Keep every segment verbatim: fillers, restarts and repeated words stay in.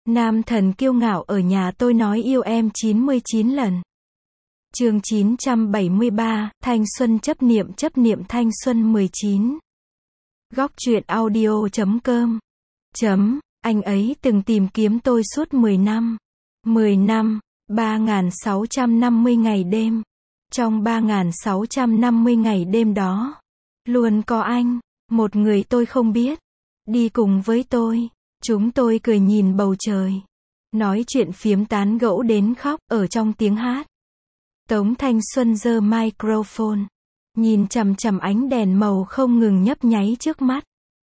Nam thần kiêu ngạo ở nhà tôi nói yêu em chín mươi chín lần. Chương chín trăm bảy mươi ba, thanh xuân chấp niệm chấp niệm thanh xuân mười chín. Góc truyện audio chấm com. Chấm, anh ấy từng tìm kiếm tôi suốt mười năm. mười năm, ba nghìn sáu trăm năm mươi ngày đêm. Trong ba nghìn sáu trăm năm mươi ngày đêm đó, luôn có anh, một người tôi không biết, đi cùng với tôi. Chúng tôi cười nhìn bầu trời, nói chuyện phiếm tán gẫu đến khóc, ở trong tiếng hát. Tống Thanh Xuân giơ microphone, nhìn chằm chằm ánh đèn màu không ngừng nhấp nháy trước mắt.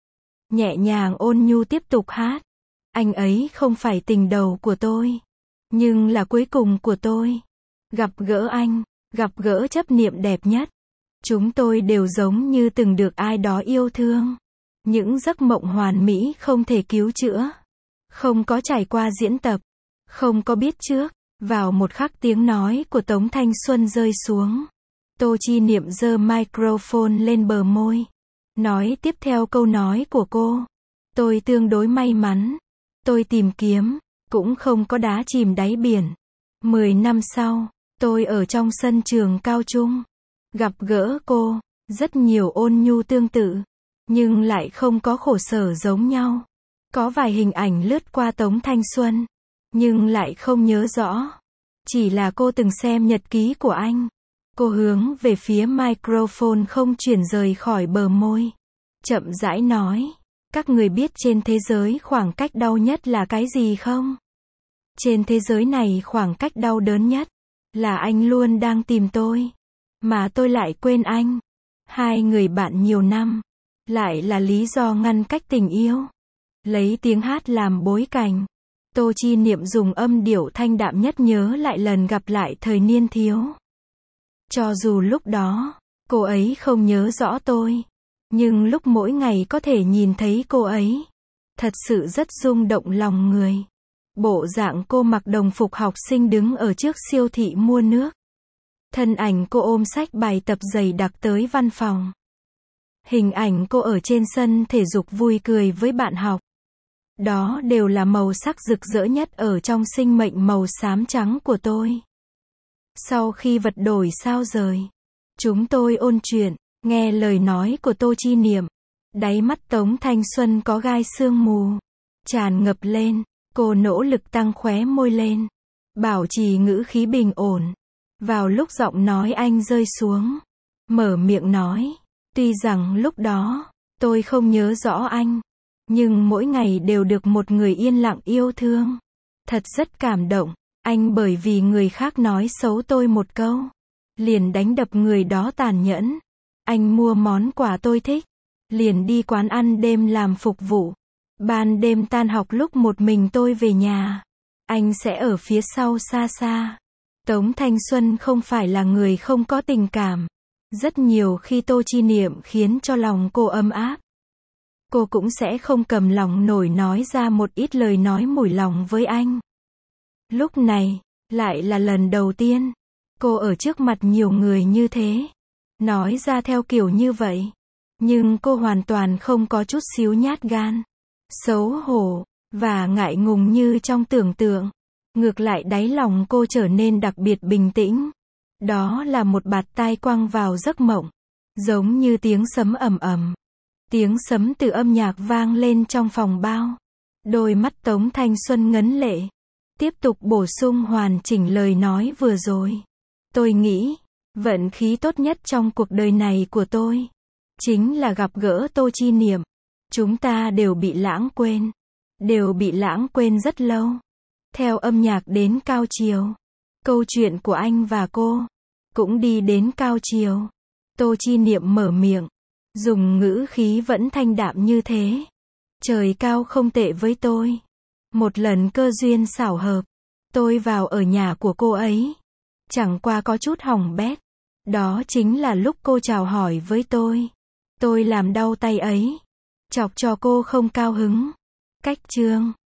Nhẹ nhàng ôn nhu tiếp tục hát. Anh ấy không phải tình đầu của tôi, nhưng là cuối cùng của tôi. Gặp gỡ anh, gặp gỡ chấp niệm đẹp nhất. Chúng tôi đều giống như từng được ai đó yêu thương. Những giấc mộng hoàn mỹ không thể cứu chữa. Không có trải qua diễn tập. Không có biết trước. Vào một khắc tiếng nói của Tống Thanh Xuân rơi xuống, Tô Chi Niệm giơ microphone lên bờ môi. Nói tiếp theo câu nói của cô. Tôi tương đối may mắn. Tôi tìm kiếm, cũng không có đá chìm đáy biển. Mười năm sau, tôi ở trong sân trường cao trung. Gặp gỡ cô, rất nhiều ôn nhu tương tự, nhưng lại không có khổ sở giống nhau. Có vài hình ảnh lướt qua Tống Thanh Xuân, nhưng lại không nhớ rõ. Chỉ là cô từng xem nhật ký của anh. Cô hướng về phía microphone không chuyển rời khỏi bờ môi. Chậm rãi nói, các người biết trên thế giới khoảng cách đau nhất là cái gì không? Trên thế giới này khoảng cách đau đớn nhất là anh luôn đang tìm tôi, mà tôi lại quên anh. Hai người bạn nhiều năm, lại là lý do ngăn cách tình yêu. Lấy tiếng hát làm bối cảnh, Tô Chi Niệm dùng âm điệu thanh đạm nhất nhớ lại lần gặp lại thời niên thiếu. Cho dù lúc đó, cô ấy không nhớ rõ tôi, nhưng lúc mỗi ngày có thể nhìn thấy cô ấy, thật sự rất rung động lòng người. Bộ dạng cô mặc đồng phục học sinh đứng ở trước siêu thị mua nước. Thân ảnh cô ôm sách bài tập dày đặc tới văn phòng. Hình ảnh cô ở trên sân thể dục vui cười với bạn học. Đó đều là màu sắc rực rỡ nhất ở trong sinh mệnh màu xám trắng của tôi. Sau khi vật đổi sao rời, chúng tôi ôn chuyện, nghe lời nói của Tô Chi Niệm. Đáy mắt Tống Thanh Xuân có gai sương mù tràn ngập lên, cô nỗ lực tăng khóe môi lên, bảo trì ngữ khí bình ổn. Vào lúc giọng nói anh rơi xuống, mở miệng nói, tuy rằng lúc đó, tôi không nhớ rõ anh, nhưng mỗi ngày đều được một người yên lặng yêu thương. Thật rất cảm động, anh bởi vì người khác nói xấu tôi một câu, liền đánh đập người đó tàn nhẫn. Anh mua món quà tôi thích, liền đi quán ăn đêm làm phục vụ. Ban đêm tan học lúc một mình tôi về nhà, anh sẽ ở phía sau xa xa. Tống Thanh Xuân không phải là người không có tình cảm. Rất nhiều khi Tô Chi Niệm khiến cho lòng cô ấm áp, cô cũng sẽ không cầm lòng nổi nói ra một ít lời nói mùi lòng với anh. Lúc này, lại là lần đầu tiên, cô ở trước mặt nhiều người như thế, nói ra theo kiểu như vậy. Nhưng cô hoàn toàn không có chút xíu nhát gan, xấu hổ, và ngại ngùng như trong tưởng tượng. Ngược lại đáy lòng cô trở nên đặc biệt bình tĩnh. Đó là một bạt tai quăng vào giấc mộng, giống như tiếng sấm ầm ầm. Tiếng sấm từ âm nhạc vang lên trong phòng bao. Đôi mắt Tống Thanh Xuân ngấn lệ, tiếp tục bổ sung hoàn chỉnh lời nói vừa rồi. Tôi nghĩ, vận khí tốt nhất trong cuộc đời này của tôi, chính là gặp gỡ Tô Chi Niệm. Chúng ta đều bị lãng quên, đều bị lãng quên rất lâu. Theo âm nhạc đến cao chiều, câu chuyện của anh và cô cũng đi đến cao chiều. Tô Chi Niệm mở miệng, dùng ngữ khí vẫn thanh đạm như thế. Trời cao không tệ với tôi. Một lần cơ duyên xảo hợp, tôi vào ở nhà của cô ấy. Chẳng qua có chút hỏng bét. Đó chính là lúc cô chào hỏi với tôi. Tôi làm đau tay ấy, chọc cho cô không cao hứng. Cách chương